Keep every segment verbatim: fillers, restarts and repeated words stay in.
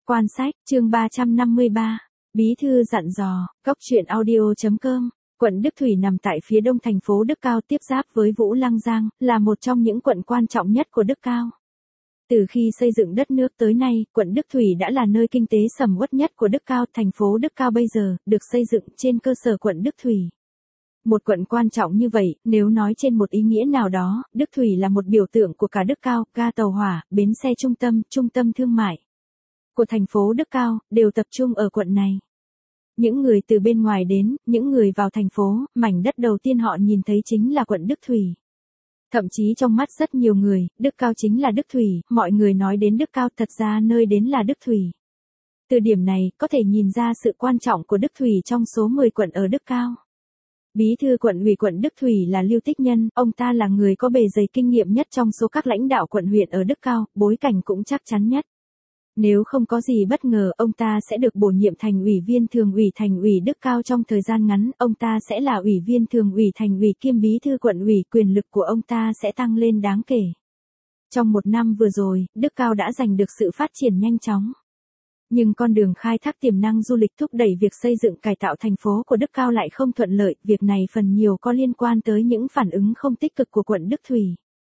Quan sách, chương ba trăm năm mươi ba. Bí thư dặn dò, Cốc truyện audio chấm com. Quận Đức Thủy nằm tại phía đông thành phố Đức Cao tiếp giáp với Vũ Lăng Giang, là một trong những quận quan trọng nhất của Đức Cao. Từ khi xây dựng đất nước tới nay, quận Đức Thủy đã là nơi kinh tế sầm uất nhất của Đức Cao. Thành phố Đức Cao bây giờ, được xây dựng trên cơ sở quận Đức Thủy. Một quận quan trọng như vậy, nếu nói trên một ý nghĩa nào đó, Đức Thủy là một biểu tượng của cả Đức Cao, ga tàu hỏa, bến xe trung tâm, trung tâm thương mại của thành phố Đức Cao, đều tập trung ở quận này. Những người từ bên ngoài đến, những người vào thành phố, mảnh đất đầu tiên họ nhìn thấy chính là quận Đức Thủy. Thậm chí trong mắt rất nhiều người, Đức Cao chính là Đức Thủy, mọi người nói đến Đức Cao thật ra nơi đến là Đức Thủy. Từ điểm này, có thể nhìn ra sự quan trọng của Đức Thủy trong số mười quận ở Đức Cao. Bí thư quận ủy quận Đức Thủy là Lưu Tích Nhân, ông ta là người có bề dày kinh nghiệm nhất trong số các lãnh đạo quận huyện ở Đức Cao, bối cảnh cũng chắc chắn nhất. Nếu không có gì bất ngờ, ông ta sẽ được bổ nhiệm thành ủy viên thường ủy thành ủy Đức Cao trong thời gian ngắn, ông ta sẽ là ủy viên thường ủy thành ủy kiêm bí thư quận ủy, quyền lực của ông ta sẽ tăng lên đáng kể. Trong một năm vừa rồi, Đức Cao đã giành được sự phát triển nhanh chóng. Nhưng con đường khai thác tiềm năng du lịch thúc đẩy việc xây dựng cải tạo thành phố của Đức Cao lại không thuận lợi, việc này phần nhiều có liên quan tới những phản ứng không tích cực của quận Đức Thủy.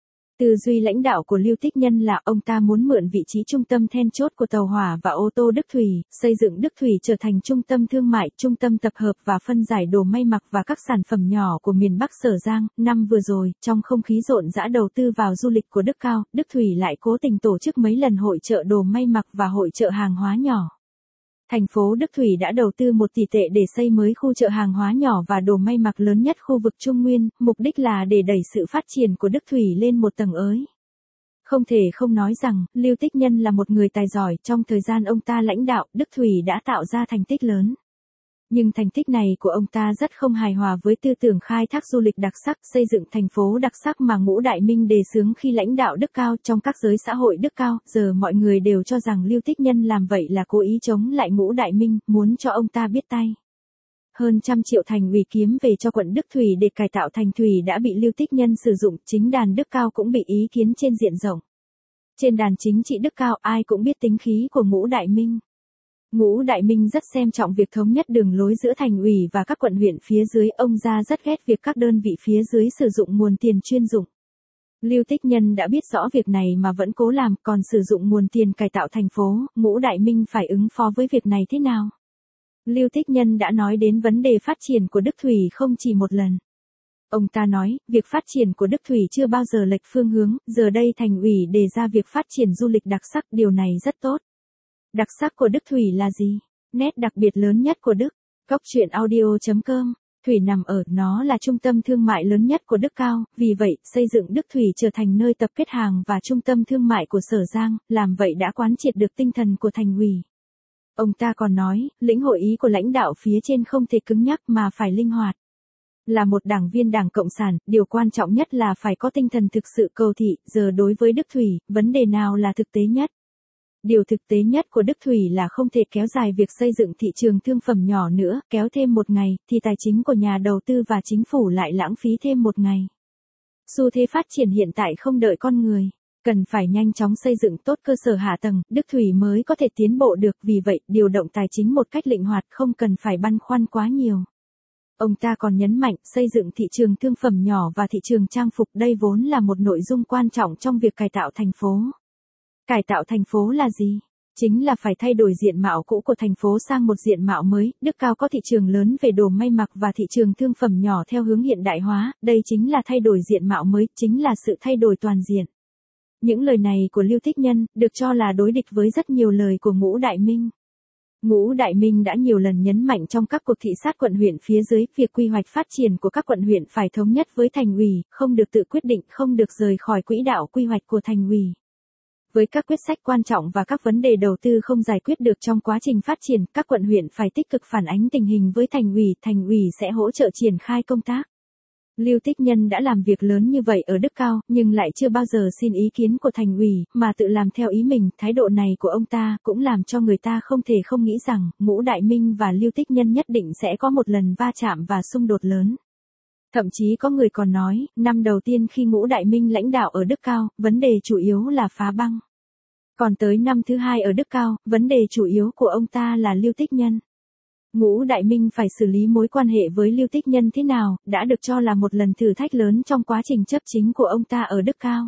Tư duy lãnh đạo của Lưu Tích Nhân là ông ta muốn mượn vị trí trung tâm then chốt của tàu hỏa và ô tô Đức Thủy, xây dựng Đức Thủy trở thành trung tâm thương mại, trung tâm tập hợp và phân giải đồ may mặc và các sản phẩm nhỏ của miền Bắc Sở Giang. Năm vừa rồi, trong không khí rộn rã đầu tư vào du lịch của Đức Cao, Đức Thủy lại cố tình tổ chức mấy lần hội chợ đồ may mặc và hội chợ hàng hóa nhỏ. Thành phố Đức Thủy đã đầu tư một tỷ tệ để xây mới khu chợ hàng hóa nhỏ và đồ may mặc lớn nhất khu vực Trung Nguyên, mục đích là để đẩy sự phát triển của Đức Thủy lên một tầng mới. Không thể không nói rằng, Lưu Tích Nhân là một người tài giỏi, trong thời gian ông ta lãnh đạo, Đức Thủy đã tạo ra thành tích lớn. Nhưng thành tích này của ông ta rất không hài hòa với tư tưởng khai thác du lịch đặc sắc, xây dựng thành phố đặc sắc mà Ngũ Đại Minh đề xướng khi lãnh đạo Đức Cao. Trong các giới xã hội Đức Cao, giờ mọi người đều cho rằng Lưu Tích Nhân làm vậy là cố ý chống lại Ngũ Đại Minh, muốn cho ông ta biết tay. Hơn trăm triệu thành ủy kiếm về cho quận Đức Thủy để cải tạo thành thủy đã bị Lưu Tích Nhân sử dụng, chính đàn Đức Cao cũng bị ý kiến trên diện rộng. Trên đàn chính trị Đức Cao, ai cũng biết tính khí của Ngũ Đại Minh. Ngũ Đại Minh rất xem trọng việc thống nhất đường lối giữa thành ủy và các quận huyện phía dưới, ông ra rất ghét việc các đơn vị phía dưới sử dụng nguồn tiền chuyên dụng. Lưu Tích Nhân đã biết rõ việc này mà vẫn cố làm, còn sử dụng nguồn tiền cải tạo thành phố, Ngũ Đại Minh phải ứng phó với việc này thế nào? Lưu Tích Nhân đã nói đến vấn đề phát triển của Đức Thủy không chỉ một lần. Ông ta nói, việc phát triển của Đức Thủy chưa bao giờ lệch phương hướng, giờ đây thành ủy đề ra việc phát triển du lịch đặc sắc, điều này rất tốt. Đặc sắc của Đức Thủy là gì? Nét đặc biệt lớn nhất của Đức. Cốc truyện audio chấm com. Thủy nằm ở, nó là trung tâm thương mại lớn nhất của Đức Cao, vì vậy, xây dựng Đức Thủy trở thành nơi tập kết hàng và trung tâm thương mại của Sở Giang, làm vậy đã quán triệt được tinh thần của thành ủy. Ông ta còn nói, lĩnh hội ý của lãnh đạo phía trên không thể cứng nhắc mà phải linh hoạt. Là một đảng viên Đảng Cộng sản, điều quan trọng nhất là phải có tinh thần thực sự cầu thị, giờ đối với Đức Thủy, vấn đề nào là thực tế nhất? Điều thực tế nhất của Đức Thủy là không thể kéo dài việc xây dựng thị trường thương phẩm nhỏ nữa, kéo thêm một ngày, thì tài chính của nhà đầu tư và chính phủ lại lãng phí thêm một ngày. Xu thế phát triển hiện tại không đợi con người, cần phải nhanh chóng xây dựng tốt cơ sở hạ tầng, Đức Thủy mới có thể tiến bộ được, vì vậy, điều động tài chính một cách linh hoạt, không cần phải băn khoăn quá nhiều. Ông ta còn nhấn mạnh, xây dựng thị trường thương phẩm nhỏ và thị trường trang phục, đây vốn là một nội dung quan trọng trong việc cải tạo thành phố. Cải tạo thành phố là gì? Chính là phải thay đổi diện mạo cũ của thành phố sang một diện mạo mới. Đức Cao có thị trường lớn về đồ may mặc và thị trường thương phẩm nhỏ theo hướng hiện đại hóa, đây chính là thay đổi diện mạo mới, chính là sự thay đổi toàn diện. Những lời này của Lưu Tích Nhân, được cho là đối địch với rất nhiều lời của Ngũ Đại Minh. Ngũ Đại Minh đã nhiều lần nhấn mạnh trong các cuộc thị sát quận huyện phía dưới, việc quy hoạch phát triển của các quận huyện phải thống nhất với thành ủy, không được tự quyết định, không được rời khỏi quỹ đạo quy hoạch của thành ủy. Với các quyết sách quan trọng và các vấn đề đầu tư không giải quyết được trong quá trình phát triển, các quận huyện phải tích cực phản ánh tình hình với thành ủy, thành ủy sẽ hỗ trợ triển khai công tác. Lưu Tích Nhân đã làm việc lớn như vậy ở Đức Cao, nhưng lại chưa bao giờ xin ý kiến của thành ủy, mà tự làm theo ý mình. Thái độ này của ông ta cũng làm cho người ta không thể không nghĩ rằng, Ngũ Đại Minh và Lưu Tích Nhân nhất định sẽ có một lần va chạm và xung đột lớn. Thậm chí có người còn nói, năm đầu tiên khi Ngũ Đại Minh lãnh đạo ở Đức Cao, vấn đề chủ yếu là phá băng. Còn tới năm thứ hai ở Đức Cao, vấn đề chủ yếu của ông ta là Lưu Tích Nhân. Ngũ Đại Minh phải xử lý mối quan hệ với Lưu Tích Nhân thế nào, đã được cho là một lần thử thách lớn trong quá trình chấp chính của ông ta ở Đức Cao.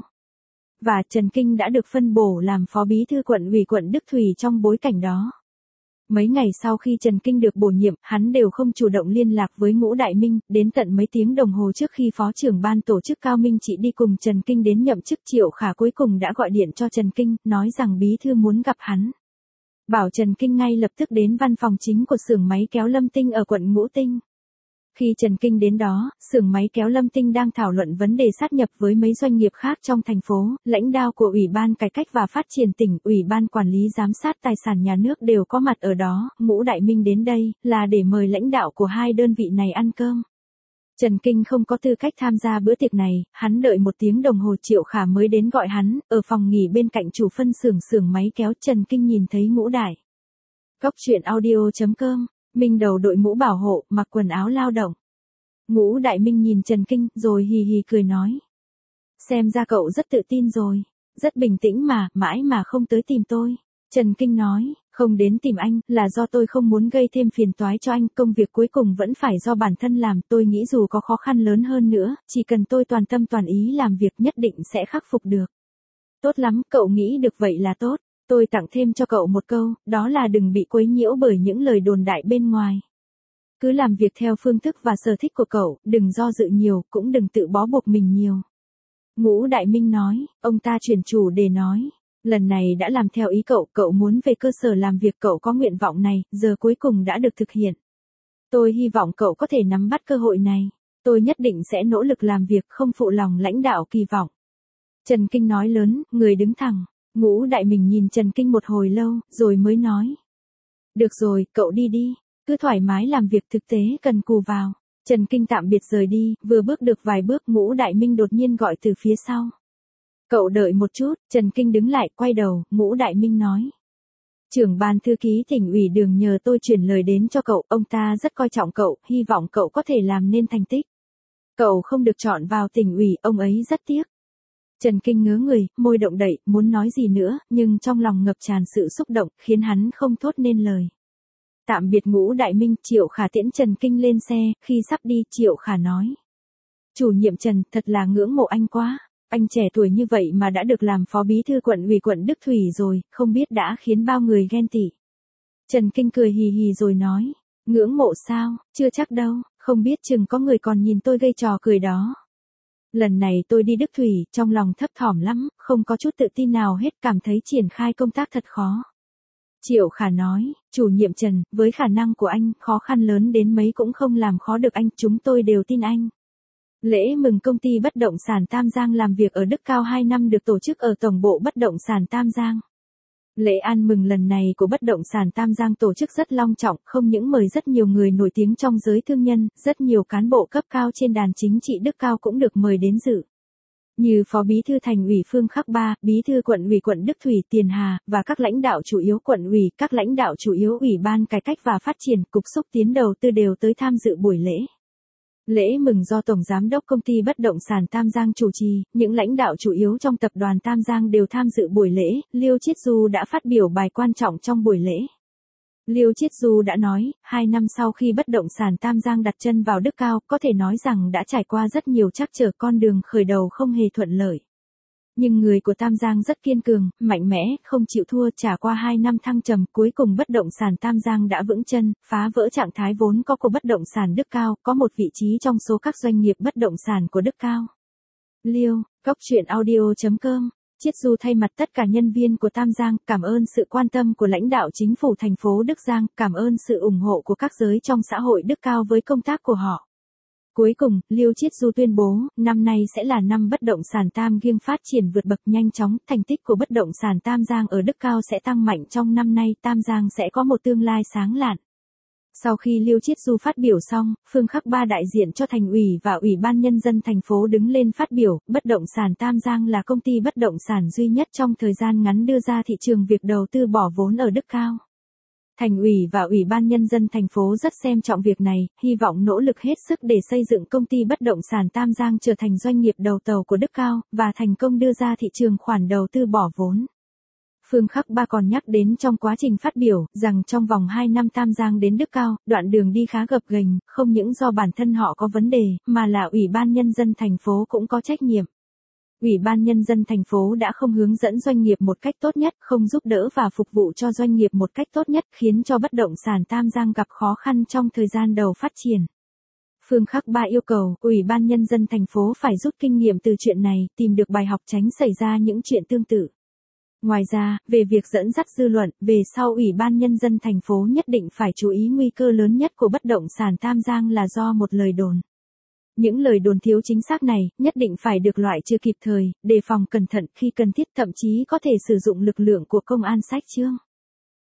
Và Trần Kinh đã được phân bổ làm phó bí thư quận ủy quận Đức Thủy trong bối cảnh đó. Mấy ngày sau khi Trần Kinh được bổ nhiệm, hắn đều không chủ động liên lạc với Ngũ Đại Minh, đến tận mấy tiếng đồng hồ trước khi phó trưởng ban tổ chức Cao Minh Trị đi cùng Trần Kinh đến nhậm chức, Triệu Khả cuối cùng đã gọi điện cho Trần Kinh, nói rằng bí thư muốn gặp hắn. Bảo Trần Kinh ngay lập tức đến văn phòng chính của xưởng máy kéo Lâm Tinh ở quận Ngũ Tinh. Khi Trần Kinh đến đó, xưởng máy kéo Lâm Tinh đang thảo luận vấn đề sát nhập với mấy doanh nghiệp khác trong thành phố, lãnh đạo của Ủy ban Cải cách và Phát triển tỉnh, Ủy ban Quản lý Giám sát Tài sản Nhà nước đều có mặt ở đó. Ngũ Đại Minh đến đây là để mời lãnh đạo của hai đơn vị này ăn cơm. Trần Kinh không có tư cách tham gia bữa tiệc này, hắn đợi một tiếng đồng hồ Triệu Khả mới đến gọi hắn, ở phòng nghỉ bên cạnh chủ phân xưởng xưởng máy kéo. Trần Kinh nhìn thấy Ngũ Đại. Cốc truyện audio chấm com, Minh đầu đội mũ bảo hộ, mặc quần áo lao động. Ngũ Đại Minh nhìn Trần Kinh, rồi hì hì cười nói. Xem ra cậu rất tự tin rồi, rất bình tĩnh mà, mãi mà không tới tìm tôi. Trần Kinh nói, không đến tìm anh, là do tôi không muốn gây thêm phiền toái cho anh, công việc cuối cùng vẫn phải do bản thân làm, tôi nghĩ dù có khó khăn lớn hơn nữa, chỉ cần tôi toàn tâm toàn ý làm việc nhất định sẽ khắc phục được. Tốt lắm, cậu nghĩ được vậy là tốt. Tôi tặng thêm cho cậu một câu, đó là đừng bị quấy nhiễu bởi những lời đồn đại bên ngoài. Cứ làm việc theo phương thức và sở thích của cậu, đừng do dự nhiều, cũng đừng tự bó buộc mình nhiều. Ngũ Đại Minh nói, ông ta chuyển chủ đề nói, lần này đã làm theo ý cậu, cậu muốn về cơ sở làm việc, cậu có nguyện vọng này, giờ cuối cùng đã được thực hiện. Tôi hy vọng cậu có thể nắm bắt cơ hội này, tôi nhất định sẽ nỗ lực làm việc không phụ lòng lãnh đạo kỳ vọng. Trần Kinh nói lớn, người đứng thẳng. Ngũ Đại Minh nhìn Trần Kinh một hồi lâu, rồi mới nói. Được rồi, cậu đi đi, cứ thoải mái làm việc, thực tế cần cù vào. Trần Kinh tạm biệt rời đi, vừa bước được vài bước Ngũ Đại Minh đột nhiên gọi từ phía sau. Cậu đợi một chút, Trần Kinh đứng lại, quay đầu, Ngũ Đại Minh nói. Trưởng ban thư ký tỉnh ủy Đường nhờ tôi chuyển lời đến cho cậu, ông ta rất coi trọng cậu, hy vọng cậu có thể làm nên thành tích. Cậu không được chọn vào tỉnh ủy, ông ấy rất tiếc. Trần Kinh ngớ người, môi động đậy, muốn nói gì nữa, nhưng trong lòng ngập tràn sự xúc động, khiến hắn không thốt nên lời. Tạm biệt Ngũ Đại Minh, Triệu Khả tiễn Trần Kinh lên xe, khi sắp đi, Triệu Khả nói. Chủ nhiệm Trần, thật là ngưỡng mộ anh quá, anh trẻ tuổi như vậy mà đã được làm phó bí thư quận ủy quận Đức Thủy rồi, không biết đã khiến bao người ghen tị. Trần Kinh cười hì hì rồi nói, ngưỡng mộ sao, chưa chắc đâu, không biết chừng có người còn nhìn tôi gây trò cười đó. Lần này tôi đi Đức Thủy, trong lòng thấp thỏm lắm, không có chút tự tin nào hết, cảm thấy triển khai công tác thật khó. Triệu Khả nói, chủ nhiệm Trần, với khả năng của anh, khó khăn lớn đến mấy cũng không làm khó được anh, chúng tôi đều tin anh. Lễ mừng công ty bất động sản Tam Giang làm việc ở Đức Cao hai năm được tổ chức ở Tổng bộ Bất động sản Tam Giang. Lễ ăn mừng lần này của Bất động sản Tam Giang tổ chức rất long trọng, không những mời rất nhiều người nổi tiếng trong giới thương nhân, rất nhiều cán bộ cấp cao trên đàn chính trị Đức Cao cũng được mời đến dự. Như Phó Bí thư Thành ủy Phương Khắc Ba, Bí thư Quận ủy quận Đức Thủy Tiền Hà, và các lãnh đạo chủ yếu quận ủy, các lãnh đạo chủ yếu Ủy ban Cải cách và Phát triển, Cục Xúc tiến Đầu tư đều tới tham dự buổi lễ. Lễ mừng do Tổng Giám đốc Công ty Bất động sản Tam Giang chủ trì, những lãnh đạo chủ yếu trong tập đoàn Tam Giang đều tham dự buổi lễ, Liêu Chiết Du đã phát biểu bài quan trọng trong buổi lễ. Liêu Chiết Du đã nói, hai năm sau khi bất động sản Tam Giang đặt chân vào Đức Cao, có thể nói rằng đã trải qua rất nhiều trắc trở, con đường khởi đầu không hề thuận lợi. Nhưng người của Tam Giang rất kiên cường, mạnh mẽ, không chịu thua, trải qua hai năm thăng trầm, cuối cùng bất động sản Tam Giang đã vững chân, phá vỡ trạng thái vốn có của bất động sản Đức Cao, có một vị trí trong số các doanh nghiệp bất động sản của Đức Cao. Liêu, cốc truyện audio chấm com, Chiết Du thay mặt tất cả nhân viên của Tam Giang, cảm ơn sự quan tâm của lãnh đạo chính phủ thành phố Đức Giang, cảm ơn sự ủng hộ của các giới trong xã hội Đức Cao với công tác của họ. Cuối cùng, Liêu Chiết Du tuyên bố, năm nay sẽ là năm bất động sản Tam Giang phát triển vượt bậc nhanh chóng, thành tích của bất động sản Tam Giang ở Đức Cao sẽ tăng mạnh trong năm nay, Tam Giang sẽ có một tương lai sáng lạn. Sau khi Liêu Chiết Du phát biểu xong, Phương Khắc Ba đại diện cho Thành ủy và Ủy ban Nhân dân thành phố đứng lên phát biểu, bất động sản Tam Giang là công ty bất động sản duy nhất trong thời gian ngắn đưa ra thị trường việc đầu tư bỏ vốn ở Đức Cao. Thành ủy và Ủy ban Nhân dân thành phố rất xem trọng việc này, hy vọng nỗ lực hết sức để xây dựng công ty bất động sản Tam Giang trở thành doanh nghiệp đầu tàu của Đức Cao, và thành công đưa ra thị trường khoản đầu tư bỏ vốn. Phương Khắc Ba còn nhắc đến trong quá trình phát biểu, rằng trong vòng hai năm Tam Giang đến Đức Cao, đoạn đường đi khá gập ghềnh, không những do bản thân họ có vấn đề, mà là Ủy ban Nhân dân thành phố cũng có trách nhiệm. Ủy ban Nhân dân thành phố đã không hướng dẫn doanh nghiệp một cách tốt nhất, không giúp đỡ và phục vụ cho doanh nghiệp một cách tốt nhất, khiến cho bất động sản Tam Giang gặp khó khăn trong thời gian đầu phát triển. Phương Khắc Ba yêu cầu, Ủy ban Nhân dân thành phố phải rút kinh nghiệm từ chuyện này, tìm được bài học tránh xảy ra những chuyện tương tự. Ngoài ra, về việc dẫn dắt dư luận, về sau Ủy ban Nhân dân thành phố nhất định phải chú ý nguy cơ lớn nhất của bất động sản Tam Giang là do một lời đồn. Những lời đồn thiếu chính xác này, nhất định phải được loại trừ kịp thời, đề phòng cẩn thận khi cần thiết, thậm chí có thể sử dụng lực lượng của công an sách chương.